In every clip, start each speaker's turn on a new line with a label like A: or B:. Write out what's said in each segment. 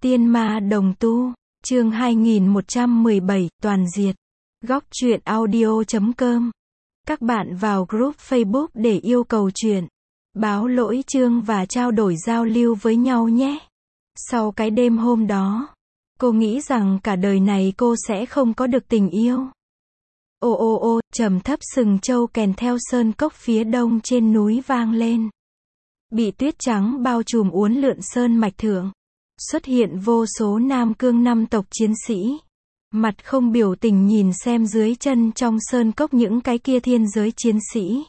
A: Tiên ma đồng tu, chương 2117, toàn diệt. Góc truyện audio.com. Các bạn vào group Facebook để yêu cầu truyện, báo lỗi chương và trao đổi giao lưu với nhau nhé. Sau cái đêm hôm đó, cô nghĩ rằng cả đời này cô sẽ không có được tình yêu. Ô ô ô, trầm thấp sừng trâu kèn theo sơn cốc phía đông trên núi vang lên. Bị tuyết trắng bao trùm uốn lượn sơn mạch thượng, xuất hiện vô số nam cương năm tộc chiến sĩ. Mặt không biểu tình nhìn xem dưới chân trong sơn cốc những cái kia thiên giới chiến sĩ.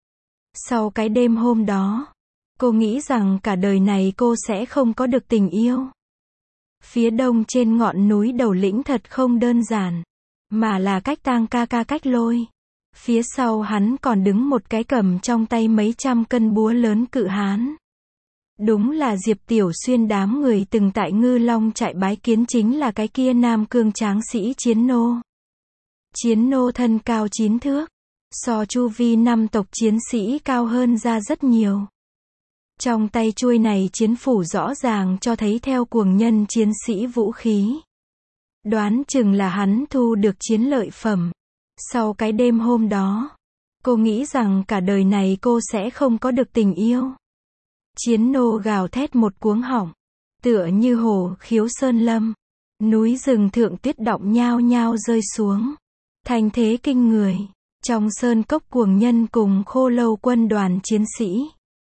A: Sau cái đêm hôm đó, cô nghĩ rằng cả đời này cô sẽ không có được tình yêu. Phía đông trên ngọn núi đầu lĩnh thật không đơn giản, mà là cách tang ca ca cách lôi. Phía sau hắn còn đứng một cái cầm trong tay mấy trăm cân búa lớn cự hán. Đúng là Diệp Tiểu Xuyên đám người từng tại Ngư Long trại bái kiến chính là cái kia nam cương tráng sĩ Chiến Nô. Chiến Nô thân cao 9 thước, so chu vi năm tộc chiến sĩ cao hơn ra rất nhiều. Trong tay chuôi này chiến phủ rõ ràng cho thấy theo cuồng nhân chiến sĩ vũ khí. Đoán chừng là hắn thu được chiến lợi phẩm. Sau cái đêm hôm đó, cô nghĩ rằng cả đời này cô sẽ không có được tình yêu. Chiến Nô gào thét một cuống họng, tựa như hổ khiếu sơn lâm. Núi rừng thượng tuyết đọng nhao nhao rơi xuống. Thành thế kinh người, trong sơn cốc cuồng nhân cùng khô lâu quân đoàn chiến sĩ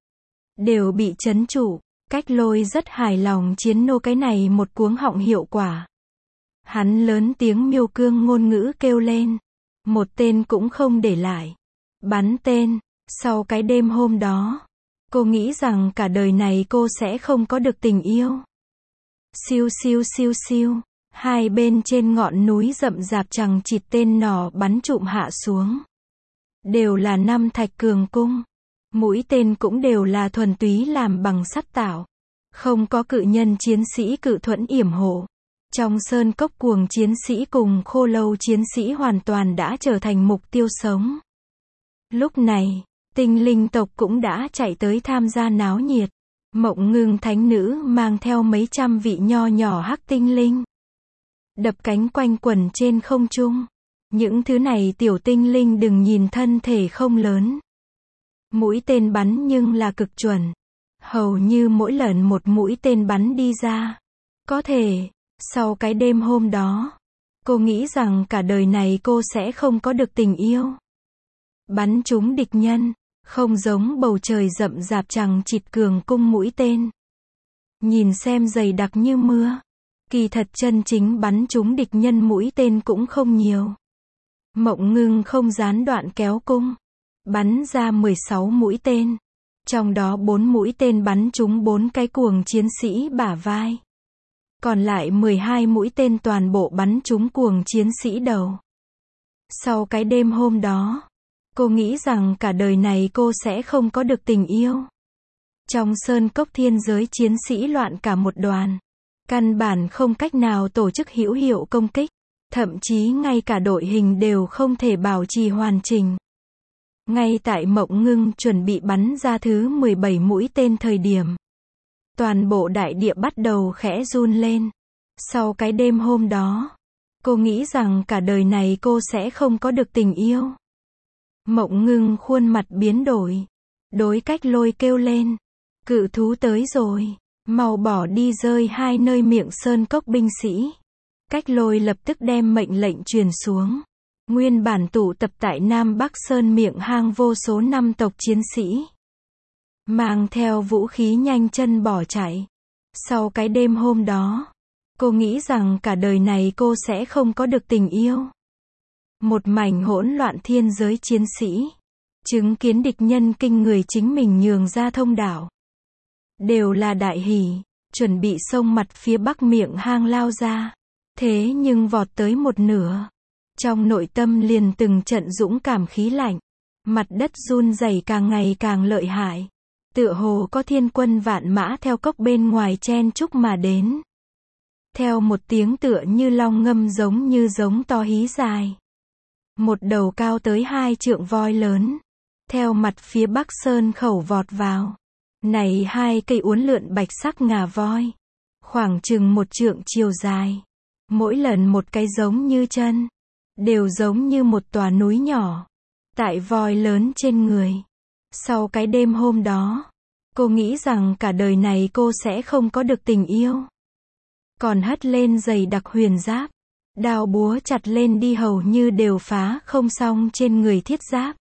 A: đều bị trấn trụ. Cách lôi rất hài lòng Chiến Nô cái này một cuống họng hiệu quả. Hắn lớn tiếng miêu cương ngôn ngữ kêu lên, một tên cũng không để lại. Bắn tên. Sau cái đêm hôm đó, cô nghĩ rằng cả đời này cô sẽ không có được tình yêu. Siêu siêu siêu siêu, hai bên trên ngọn núi rậm rạp chằng chịt tên nỏ bắn trụm hạ xuống. Đều là năm thạch cường cung. Mũi tên cũng đều là thuần túy làm bằng sắt tạo. Không có cự nhân chiến sĩ cự thuẫn yểm hộ. Trong sơn cốc cuồng chiến sĩ cùng khô lâu chiến sĩ hoàn toàn đã trở thành mục tiêu sống. Lúc này, tinh linh tộc cũng đã chạy tới tham gia náo nhiệt. Mộng Ngưng thánh nữ mang theo mấy trăm vị nho nhỏ hắc tinh linh. Đập cánh quanh quẩn trên không trung. Những thứ này tiểu tinh linh đừng nhìn thân thể không lớn. Mũi tên bắn nhưng là cực chuẩn. Hầu như mỗi lần một mũi tên bắn đi ra. Có thể, sau cái đêm hôm đó, cô nghĩ rằng cả đời này cô sẽ không có được tình yêu. Bắn trúng địch nhân, không giống bầu trời rậm rạp chằng chịt cường cung mũi tên. Nhìn xem dày đặc như mưa. Kỳ thật chân chính bắn trúng địch nhân mũi tên cũng không nhiều. Mộng Ngưng không gián đoạn kéo cung. Bắn ra 16 mũi tên. Trong đó 4 mũi tên bắn trúng 4 cái cuồng chiến sĩ bả vai. Còn lại 12 mũi tên toàn bộ bắn trúng cuồng chiến sĩ đầu. Sau cái đêm hôm đó, cô nghĩ rằng cả đời này cô sẽ không có được tình yêu. Trong sơn cốc thiên giới chiến sĩ loạn cả một đoàn. Căn bản không cách nào tổ chức hữu hiệu công kích. Thậm chí ngay cả đội hình đều không thể bảo trì hoàn chỉnh. Ngay tại Mộng Ngưng chuẩn bị bắn ra thứ 17 mũi tên thời điểm. Toàn bộ đại địa bắt đầu khẽ run lên. Sau cái đêm hôm đó, cô nghĩ rằng cả đời này cô sẽ không có được tình yêu. Mộng Ngưng khuôn mặt biến đổi. Đối Cách Lôi kêu lên. Cự thú tới rồi. Mau bỏ đi rơi hai nơi miệng sơn cốc binh sĩ. Cách Lôi lập tức đem mệnh lệnh truyền xuống. Nguyên bản tụ tập tại Nam Bắc Sơn miệng hang vô số năm tộc chiến sĩ. Mang theo vũ khí nhanh chân bỏ chạy. Sau cái đêm hôm đó, cô nghĩ rằng cả đời này cô sẽ không có được tình yêu. Một mảnh hỗn loạn thiên giới chiến sĩ. Chứng kiến địch nhân kinh người chính mình nhường ra thông đạo. Đều là đại hỉ, chuẩn bị xông mặt phía bắc miệng hang lao ra. Thế nhưng vọt tới một nửa. Trong nội tâm liền từng trận dũng cảm khí lạnh. Mặt đất run rẩy càng ngày càng lợi hại. Tựa hồ có thiên quân vạn mã theo cốc bên ngoài chen chúc mà đến. Theo một tiếng tựa như long ngâm giống to hí dài. Một đầu cao tới 2 trượng voi lớn. Theo mặt phía bắc sơn khẩu vọt vào. Này hai cây uốn lượn bạch sắc ngà voi. khoảng chừng 1 trượng chiều dài. Mỗi lần một cái giống như chân, đều giống như một tòa núi nhỏ, tại voi lớn trên người. Sau cái đêm hôm đó, cô nghĩ rằng cả đời này cô sẽ không có được tình yêu. Còn hất lên giày đặc huyền giáp, đao búa chặt lên đi hầu như đều phá không xong trên người thiết giáp.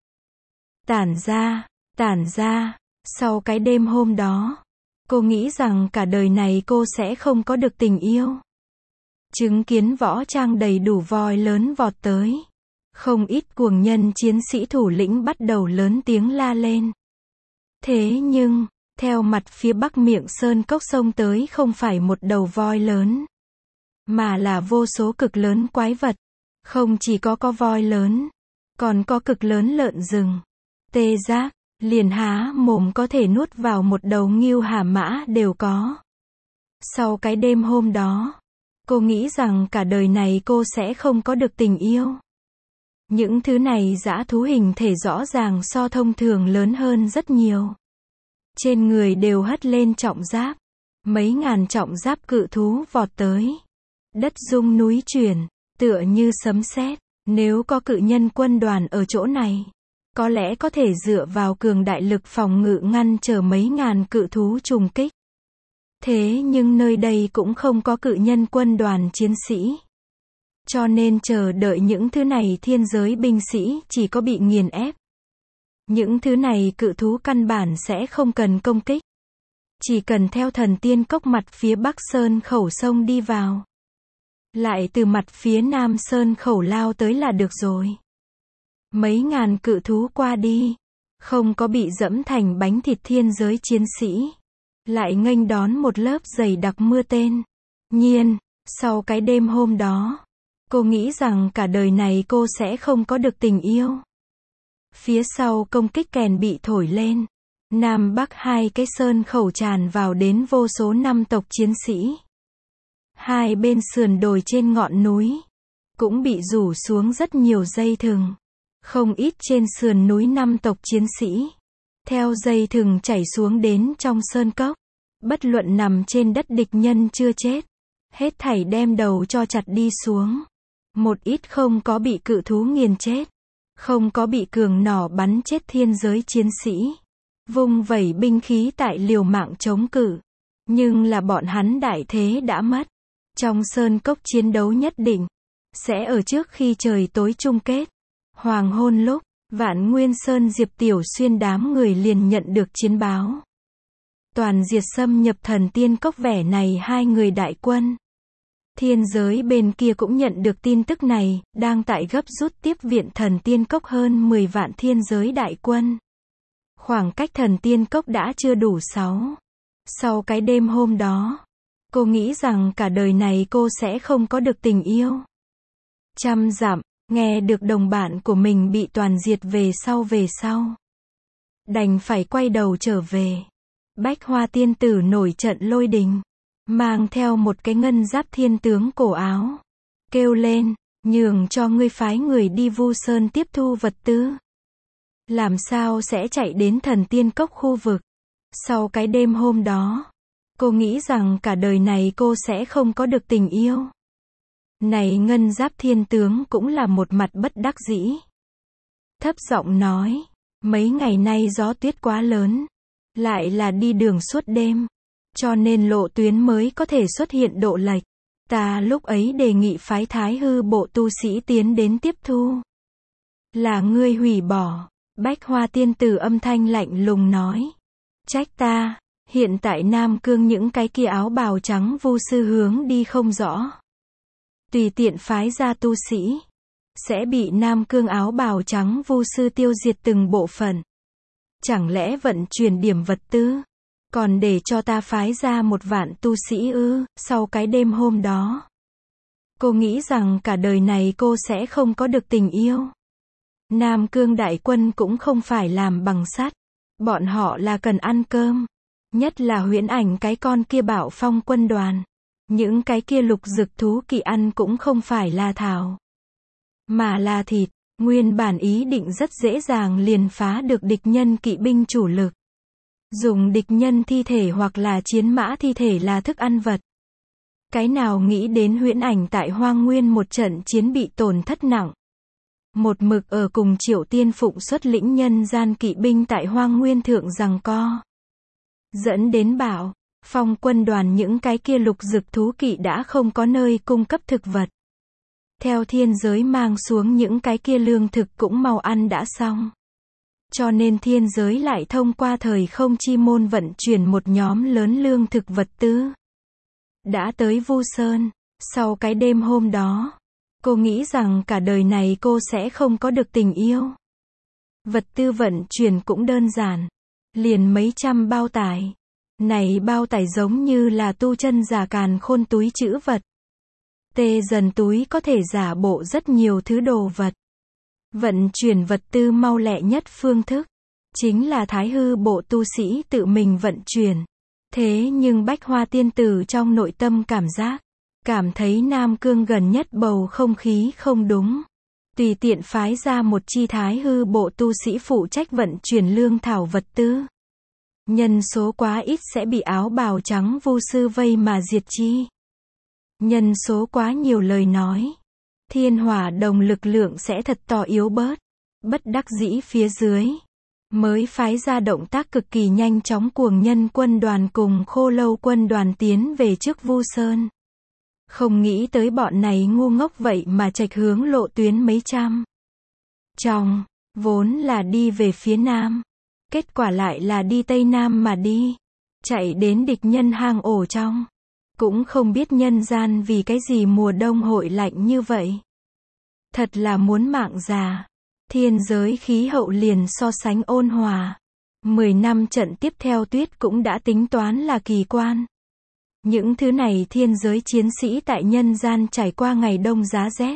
A: Tản ra, sau cái đêm hôm đó, cô nghĩ rằng cả đời này cô sẽ không có được tình yêu. Chứng kiến võ trang đầy đủ voi lớn vọt tới. Không ít cuồng nhân chiến sĩ thủ lĩnh bắt đầu lớn tiếng la lên. Thế nhưng, theo mặt phía bắc miệng sơn cốc sông tới không phải một đầu voi lớn, mà là vô số cực lớn quái vật. Không chỉ có voi lớn, còn có cực lớn lợn rừng, tê giác, liền há mồm có thể nuốt vào một đầu ngưu hà mã đều có. Sau cái đêm hôm đó, cô nghĩ rằng cả đời này cô sẽ không có được tình yêu. Những thứ này dã thú hình thể rõ ràng so thông thường lớn hơn rất nhiều. Trên người đều hất lên trọng giáp. Mấy ngàn trọng giáp cự thú vọt tới. Đất rung núi chuyển, tựa như sấm sét. Nếu có cự nhân quân đoàn ở chỗ này, có lẽ có thể dựa vào cường đại lực phòng ngự ngăn trở mấy ngàn cự thú trùng kích. Thế nhưng nơi đây cũng không có cự nhân quân đoàn chiến sĩ. Cho nên chờ đợi những thứ này thiên giới binh sĩ chỉ có bị nghiền ép. Những thứ này cự thú căn bản sẽ không cần công kích. Chỉ cần theo thần tiên cốc mặt phía bắc sơn khẩu sông đi vào. Lại từ mặt phía nam sơn khẩu lao tới là được rồi. Mấy ngàn cự thú qua đi. Không có bị dẫm thành bánh thịt thiên giới chiến sĩ. Lại nghênh đón một lớp dày đặc mưa tên. Nhiên, sau cái đêm hôm đó, cô nghĩ rằng cả đời này cô sẽ không có được tình yêu. Phía sau công kích kèn bị thổi lên. Nam Bắc hai cái sơn khẩu tràn vào đến vô số năm tộc chiến sĩ. Hai bên sườn đồi trên ngọn núi cũng bị rủ xuống rất nhiều dây thừng. Không ít trên sườn núi năm tộc chiến sĩ theo dây thừng chảy xuống đến trong sơn cốc. Bất luận nằm trên đất địch nhân chưa chết, hết thảy đem đầu cho chặt đi xuống. Một ít không có bị cự thú nghiền chết, không có bị cường nỏ bắn chết thiên giới chiến sĩ. Vung vẩy binh khí tại liều mạng chống cự. Nhưng là bọn hắn đại thế đã mất. Trong sơn cốc chiến đấu nhất định sẽ ở trước khi trời tối chung kết. Hoàng hôn lúc, Vạn Nguyên Sơn Diệp Tiểu Xuyên đám người liền nhận được chiến báo. Toàn diệt xâm nhập thần tiên cốc vẻ này 2 người đại quân. Thiên giới bên kia cũng nhận được tin tức này, đang tại gấp rút tiếp viện thần tiên cốc hơn 10 vạn thiên giới đại quân. Khoảng cách thần tiên cốc đã chưa đủ 6. Sau cái đêm hôm đó, cô nghĩ rằng cả đời này cô sẽ không có được tình yêu. 100 dặm, nghe được đồng bạn của mình bị toàn diệt về sau. Đành phải quay đầu trở về. Bách Hoa tiên tử nổi trận lôi đình. Mang theo một cái ngân giáp thiên tướng cổ áo. Kêu lên, nhường cho ngươi phái người đi Vu Sơn tiếp thu vật tư. Làm sao sẽ chạy đến thần tiên cốc khu vực. Sau cái đêm hôm đó, cô nghĩ rằng cả đời này cô sẽ không có được tình yêu. Này ngân giáp thiên tướng cũng là một mặt bất đắc dĩ. Thấp giọng nói, mấy ngày nay gió tuyết quá lớn. Lại là đi đường suốt đêm. Cho nên lộ tuyến mới có thể xuất hiện độ lệch. Ta lúc ấy đề nghị phái Thái Hư bộ tu sĩ tiến đến tiếp thu. Là ngươi hủy bỏ. Bách Hoa tiên tử âm thanh lạnh lùng nói. Trách ta, hiện tại Nam Cương những cái kia áo bào trắng vu sư hướng đi không rõ. Tùy tiện phái ra tu sĩ, sẽ bị Nam Cương áo bào trắng vu sư tiêu diệt từng bộ phận. Chẳng lẽ vận chuyển điểm vật tư, còn để cho ta phái ra 1 vạn tu sĩ ư? Sau cái đêm hôm đó, cô nghĩ rằng cả đời này cô sẽ không có được tình yêu. Nam Cương đại quân cũng không phải làm bằng sắt, bọn họ là cần ăn cơm. Nhất là Huyễn Ảnh cái con kia Bạo Phong quân đoàn. Những cái kia lục dực thú kỵ ăn cũng không phải là thảo, mà là thịt. Nguyên bản ý định rất dễ dàng liền phá được địch nhân kỵ binh chủ lực. Dùng địch nhân thi thể hoặc là chiến mã thi thể là thức ăn vật. Cái nào nghĩ đến huyễn ảnh tại Hoang Nguyên một trận chiến bị tổn thất nặng. Một mực ở cùng Triệu Tiên Phụng xuất lĩnh nhân gian kỵ binh tại Hoang Nguyên thượng giằng co. Dẫn đến Bảo Phong quân đoàn những cái kia lục dực thú kỵ đã không có nơi cung cấp thực vật. Theo thiên giới mang xuống những cái kia lương thực cũng mau ăn đã xong. Cho nên thiên giới lại thông qua thời không chi môn vận chuyển một nhóm lớn lương thực vật tư. Đã tới Vu Sơn, sau cái đêm hôm đó, cô nghĩ rằng cả đời này cô sẽ không có được tình yêu. Vật tư vận chuyển cũng đơn giản, liền mấy trăm bao tải. Này bao tải giống như là tu chân giả càn khôn túi trữ vật. Tê dần túi có thể giả bộ rất nhiều thứ đồ vật. Vận chuyển vật tư mau lẹ nhất phương thức, chính là Thái Hư bộ tu sĩ tự mình vận chuyển. Thế nhưng Bách Hoa tiên tử trong nội tâm cảm thấy Nam Cương gần nhất bầu không khí không đúng. Tùy tiện phái ra một chi Thái Hư bộ tu sĩ phụ trách vận chuyển lương thảo vật tư. Nhân số quá ít sẽ bị áo bào trắng Vu sư vây mà diệt chi. Nhân số quá nhiều lời nói, thiên hỏa đồng lực lượng sẽ thật to yếu bớt. Bất đắc dĩ phía dưới, mới phái ra động tác cực kỳ nhanh chóng Cuồng Nhân quân đoàn cùng Khô Lâu quân đoàn tiến về trước Vu Sơn. Không nghĩ tới bọn này ngu ngốc vậy mà chệch hướng lộ tuyến mấy trăm. Trong, vốn là đi về phía nam. Kết quả lại là đi Tây Nam mà đi. Chạy đến địch nhân hang ổ trong. Cũng không biết nhân gian vì cái gì mùa đông hội lạnh như vậy. Thật là muốn mạng già. Thiên giới khí hậu liền so sánh ôn hòa. 10 năm trận tiếp theo tuyết cũng đã tính toán là kỳ quan. Những thứ này thiên giới chiến sĩ tại nhân gian trải qua ngày đông giá rét.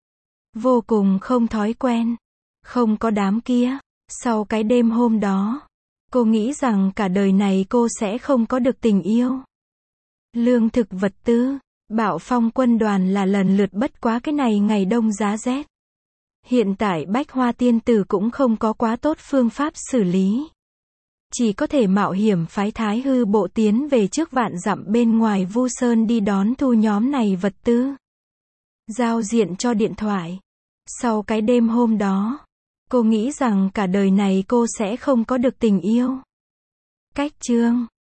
A: Vô cùng không thói quen. Không có đám kia. Sau cái đêm hôm đó, cô nghĩ rằng cả đời này cô sẽ không có được tình yêu. Lương thực vật tư, Bạo Phong quân đoàn là lần lượt bất quá cái này ngày đông giá rét. Hiện tại Bách Hoa tiên tử cũng không có quá tốt phương pháp xử lý. Chỉ có thể mạo hiểm phái Thái Hư bộ tiến về trước vạn dặm bên ngoài Vu Sơn đi đón thu nhóm này vật tư. Giao diện cho điện thoại. Sau cái đêm hôm đó, cô nghĩ rằng cả đời này cô sẽ không có được tình yêu. Cách chương